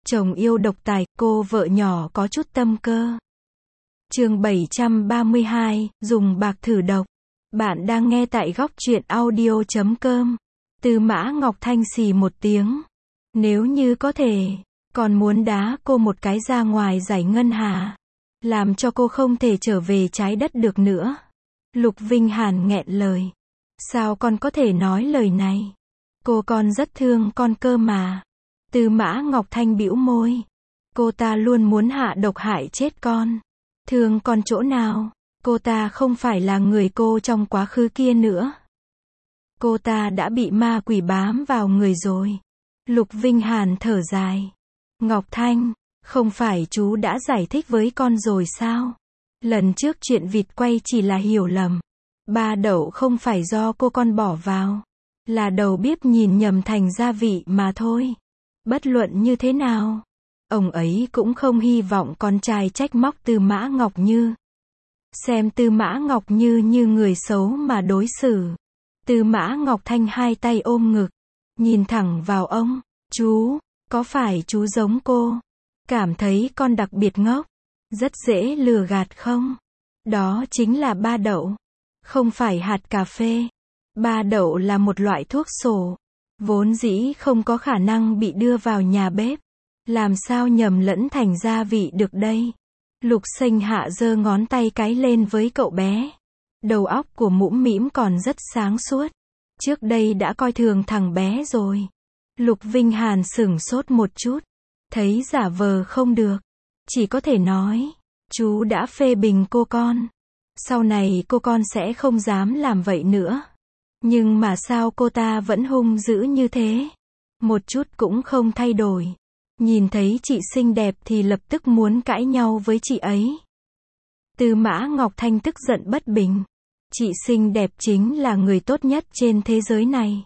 Chồng yêu độc tài, cô vợ nhỏ có chút tâm cơ. Chương 732, dùng bạc thử độc. Bạn đang nghe tại góc truyện audio.com. Tư Mã Ngọc Thanh xì một tiếng. Nếu như có thể, còn muốn đá cô một cái ra ngoài giải ngân hà. Làm cho cô không thể trở về trái đất được nữa. Lục Vinh Hàn nghẹn lời. Sao con có thể nói lời này? Cô con rất thương con cơ mà. Tư Mã Ngọc Thanh bĩu môi. Cô ta luôn muốn hạ độc hại chết con. Thương con chỗ nào? Cô ta không phải là người cô trong quá khứ kia nữa. Cô ta đã bị ma quỷ bám vào người rồi. Lục Vinh Hàn thở dài. Ngọc Thanh, không phải chú đã giải thích với con rồi sao? Lần trước chuyện vịt quay chỉ là hiểu lầm. Ba đậu không phải do cô con bỏ vào. Là đầu bếp nhìn nhầm thành gia vị mà thôi. Bất luận như thế nào, ông ấy cũng không hy vọng con trai trách móc Tư Mã Ngọc Như. Xem Tư Mã Ngọc Như như người xấu mà đối xử. Tư Mã Ngọc Thanh hai tay ôm ngực, nhìn thẳng vào ông. Chú, có phải chú giống cô? Cảm thấy con đặc biệt ngốc, rất dễ lừa gạt không? Đó chính là ba đậu, không phải hạt cà phê. Ba đậu là một loại thuốc sổ, vốn dĩ không có khả năng bị đưa vào nhà bếp. Làm sao nhầm lẫn thành gia vị được đây? Lục Sinh Hạ giơ ngón tay cái lên với cậu bé. Đầu óc của Mũm Mĩm còn rất sáng suốt. Trước đây đã coi thường thằng bé rồi. Lục Vinh Hàn sửng sốt một chút. Thấy giả vờ không được. Chỉ có thể nói, chú đã phê bình cô con. Sau này cô con sẽ không dám làm vậy nữa. Nhưng mà sao cô ta vẫn hung dữ như thế? Một chút cũng không thay đổi. Nhìn thấy chị xinh đẹp thì lập tức muốn cãi nhau với chị ấy. Tư Mã Ngọc Thanh tức giận bất bình. Chị xinh đẹp chính là người tốt nhất trên thế giới này.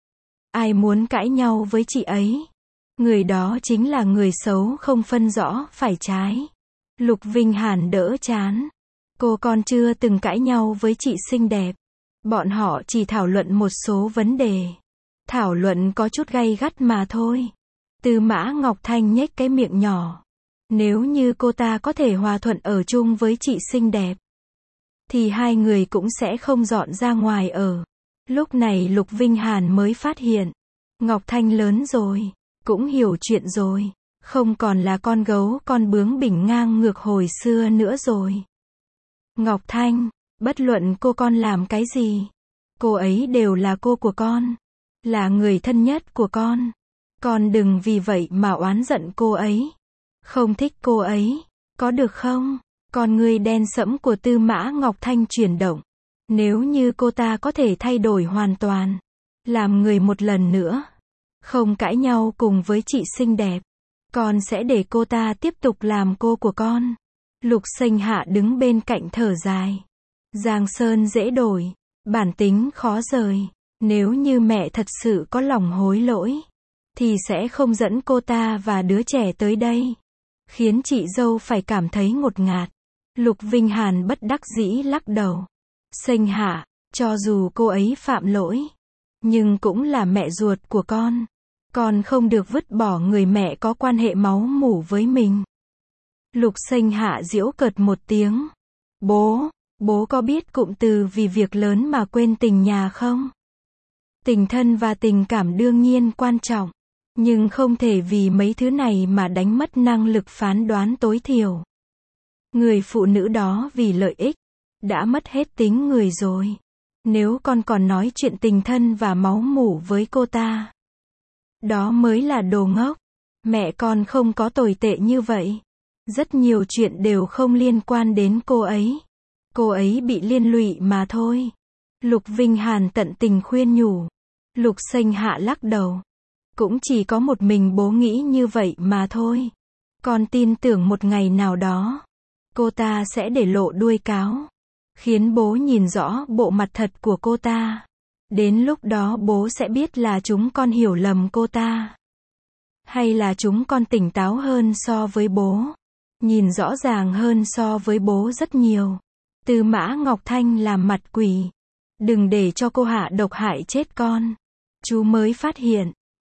Ai muốn cãi nhau với chị ấy? Người đó chính là người xấu không phân rõ phải trái. Lục Vinh Hàn đỡ chán. Cô con chưa từng cãi nhau với chị xinh đẹp. Bọn họ chỉ thảo luận một số vấn đề. Thảo luận có chút gay gắt mà thôi. Tư Mã Ngọc Thanh nhếch cái miệng nhỏ. Nếu như cô ta có thể hòa thuận ở chung với chị xinh đẹp, thì hai người cũng sẽ không dọn ra ngoài ở. Lúc này Lục Vinh Hàn mới phát hiện. Ngọc Thanh lớn rồi, cũng hiểu chuyện rồi. Không còn là con gấu con bướng bỉnh ngang ngược hồi xưa nữa rồi. Ngọc Thanh, bất luận cô con làm cái gì, cô ấy đều là cô của con. Là người thân nhất của con. Con đừng vì vậy mà oán giận cô ấy. Không thích cô ấy, có được không? Con ngươi đen sẫm của Tư Mã Ngọc Thanh chuyển động. Nếu như cô ta có thể thay đổi hoàn toàn, làm người một lần nữa, không cãi nhau cùng với chị xinh đẹp, con sẽ để cô ta tiếp tục làm cô của con. Lục Sinh Hạ đứng bên cạnh thở dài. Giang sơn dễ đổi, bản tính khó rời. Nếu như mẹ thật sự có lòng hối lỗi, thì sẽ không dẫn cô ta và đứa trẻ tới đây, khiến chị dâu phải cảm thấy ngột ngạt. Lục Vinh Hàn bất đắc dĩ lắc đầu. Sinh Hạ, cho dù cô ấy phạm lỗi, nhưng cũng là mẹ ruột của con. Con không được vứt bỏ người mẹ có quan hệ máu mủ với mình. Lục Sinh Hạ giễu cợt một tiếng. Bố có biết cụm từ vì việc lớn mà quên tình nhà không? Tình thân và tình cảm đương nhiên quan trọng, nhưng không thể vì mấy thứ này mà đánh mất năng lực phán đoán tối thiểu. Người phụ nữ đó vì lợi ích, đã mất hết tính người rồi. Nếu con còn nói chuyện tình thân và máu mủ với cô ta, đó mới là đồ ngốc. Mẹ con không có tồi tệ như vậy. Rất nhiều chuyện đều không liên quan đến cô ấy. Cô ấy bị liên lụy mà thôi. Lục Vinh Hàn tận tình khuyên nhủ. Lục Sinh Hạ lắc đầu. Cũng chỉ có một mình bố nghĩ như vậy mà thôi. Con tin tưởng một ngày nào đó, cô ta sẽ để lộ đuôi cáo, khiến bố nhìn rõ bộ mặt thật của cô ta. Đến lúc đó bố sẽ biết là chúng con hiểu lầm cô ta, hay là chúng con tỉnh táo hơn so với bố, nhìn rõ ràng hơn so với bố rất nhiều. Tư Mã Ngọc Thanh làm mặt quỷ. Đừng để cho cô hạ độc hại chết con. Chú mới phát hiện,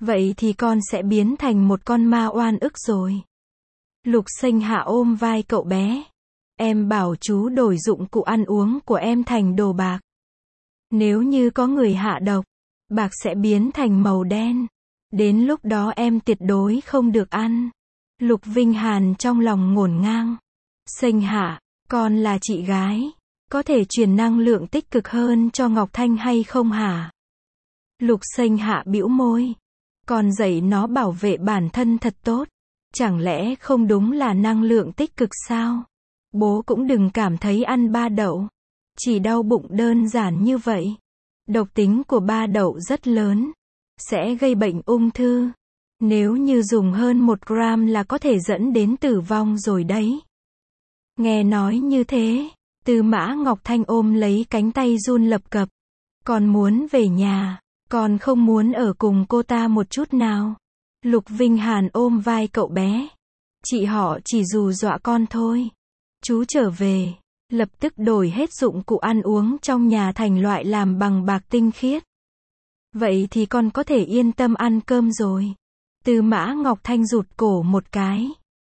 Vậy thì con sẽ biến thành một con ma oan ức rồi. Lục Sinh Hạ ôm vai cậu bé. Em bảo chú đổi dụng cụ ăn uống của em thành đồ bạc. Nếu như có người hạ độc, bạc sẽ biến thành màu đen. Đến lúc đó em tuyệt đối không được ăn. Lục Vinh Hàn trong lòng ngổn ngang. Sinh Hạ, con là chị gái, có thể truyền năng lượng tích cực hơn cho Ngọc Thanh hay không hả? Lục Sinh Hạ bĩu môi. Con dạy nó bảo vệ bản thân thật tốt. Chẳng lẽ không đúng là năng lượng tích cực sao? Bố cũng đừng cảm thấy ăn ba đậu. Chỉ đau bụng đơn giản như vậy. Độc tính của ba đậu rất lớn. Sẽ gây bệnh ung thư. Nếu như dùng hơn 1 gram là có thể dẫn đến tử vong rồi đấy. Nghe nói như thế, Tư Mã Ngọc Thanh ôm lấy cánh tay run lập cập. Con muốn về nhà. Con không muốn ở cùng cô ta một chút nào. Lục Vinh Hàn ôm vai cậu bé. Chị họ chỉ hù dọa con thôi. Chú trở về, lập tức đổi hết dụng cụ ăn uống trong nhà thành loại làm bằng bạc tinh khiết. Vậy thì con có thể yên tâm ăn cơm rồi. Tư Mã Ngọc Thanh rụt cổ một cái.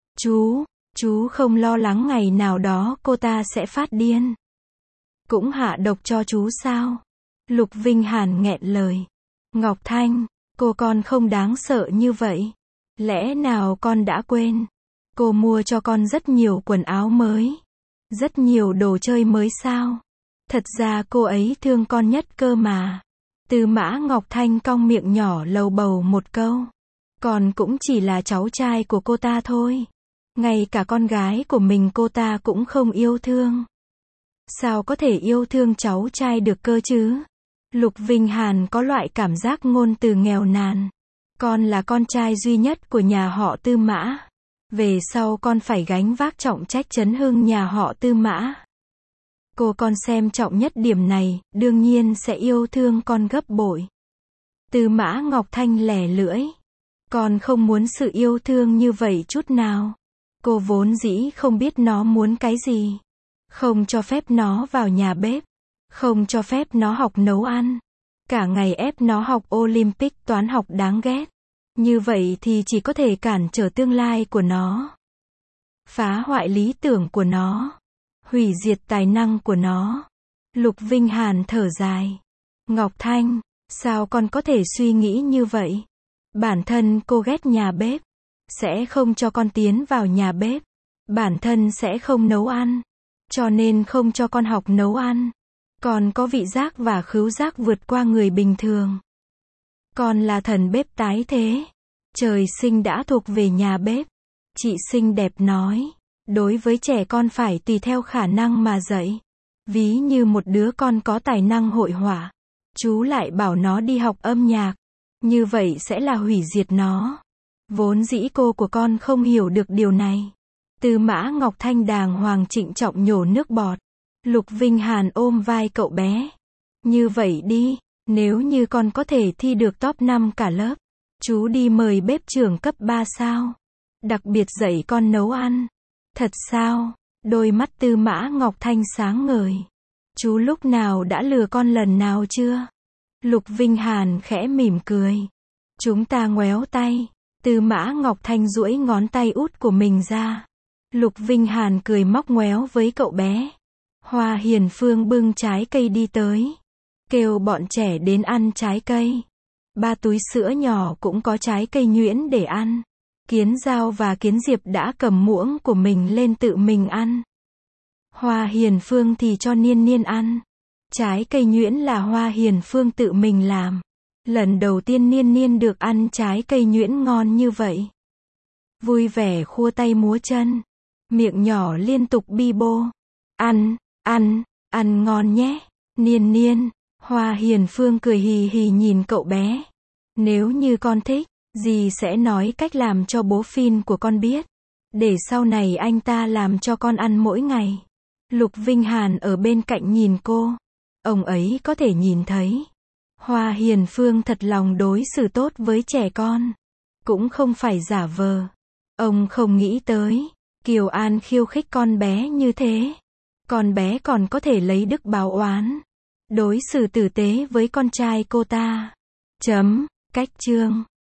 Chú không lo lắng ngày nào đó cô ta sẽ phát điên. Cũng hạ độc cho chú sao? Lục Vinh Hàn nghẹn lời. Ngọc Thanh, cô con không đáng sợ như vậy. Lẽ nào con đã quên? Cô mua cho con rất nhiều quần áo mới. Rất nhiều đồ chơi mới sao? Thật ra cô ấy thương con nhất cơ mà. Tư Mã Ngọc Thanh cong miệng nhỏ lầu bầu một câu. Con cũng chỉ là cháu trai của cô ta thôi. Ngay cả con gái của mình cô ta cũng không yêu thương. Sao có thể yêu thương cháu trai được cơ chứ? Lục Vinh Hàn có loại cảm giác ngôn từ nghèo nàn. Con là con trai duy nhất của nhà họ Tư Mã. Về sau con phải gánh vác trọng trách trấn hưng nhà họ Tư Mã. Cô con xem trọng nhất điểm này, đương nhiên sẽ yêu thương con gấp bội. Tư Mã Ngọc Thanh lẻ lưỡi. Con không muốn sự yêu thương như vậy chút nào. Cô vốn dĩ không biết nó muốn cái gì. Không cho phép nó vào nhà bếp. Không cho phép nó học nấu ăn. Cả ngày ép nó học Olympic toán học đáng ghét. Như vậy thì chỉ có thể cản trở tương lai của nó. Phá hoại lý tưởng của nó. Hủy diệt tài năng của nó. Lục Vinh Hàn thở dài. Ngọc Thanh, sao con có thể suy nghĩ như vậy? Bản thân cô ghét nhà bếp. Sẽ không cho con tiến vào nhà bếp. Bản thân sẽ không nấu ăn. Cho nên không cho con học nấu ăn. Con có vị giác và khứu giác vượt qua người bình thường. Con là thần bếp tái thế. Trời sinh đã thuộc về nhà bếp. Chị xinh đẹp nói. Đối với trẻ con phải tùy theo khả năng mà dạy. Ví như một đứa con có tài năng hội họa. Chú lại bảo nó đi học âm nhạc. Như vậy sẽ là hủy diệt nó. Vốn dĩ cô của con không hiểu được điều này. Tư Mã Ngọc Thanh đàng hoàng trịnh trọng nhổ nước bọt. Lục Vinh Hàn ôm vai cậu bé. Như vậy đi, nếu như con có thể thi được top 5 cả lớp, chú đi mời bếp trưởng cấp 3 sao? Đặc biệt dạy con nấu ăn. Thật sao? Đôi mắt Tư Mã Ngọc Thanh sáng ngời. Chú lúc nào đã lừa con lần nào chưa? Lục Vinh Hàn khẽ mỉm cười. Chúng ta ngoéo tay. Tư Mã Ngọc Thanh duỗi ngón tay út của mình ra. Lục Vinh Hàn cười móc ngoéo với cậu bé. Hoa Hiền Phương bưng trái cây đi tới. Kêu bọn trẻ đến ăn trái cây. 3 túi sữa nhỏ cũng có trái cây nhuyễn để ăn. Kiến Dao và Kiến Diệp đã cầm muỗng của mình lên tự mình ăn. Hoa Hiền Phương thì cho Niên Niên ăn. Trái cây nhuyễn là Hoa Hiền Phương tự mình làm. Lần đầu tiên Niên Niên được ăn trái cây nhuyễn ngon như vậy. Vui vẻ khua tay múa chân. Miệng nhỏ liên tục bi bô. Ăn ngon nhé. Niên Niên. Hoa Hiền Phương cười hì hì nhìn cậu bé. Nếu như con thích, dì sẽ nói cách làm cho bố Phin của con biết. Để sau này anh ta làm cho con ăn mỗi ngày. Lục Vinh Hàn ở bên cạnh nhìn cô. Ông ấy có thể nhìn thấy. Hoa Hiền Phương thật lòng đối xử tốt với trẻ con. Cũng không phải giả vờ. Ông không nghĩ tới. Kiều An khiêu khích con bé như thế. Con bé còn có thể lấy đức báo oán. Đối xử tử tế với con trai cô ta. Cách chương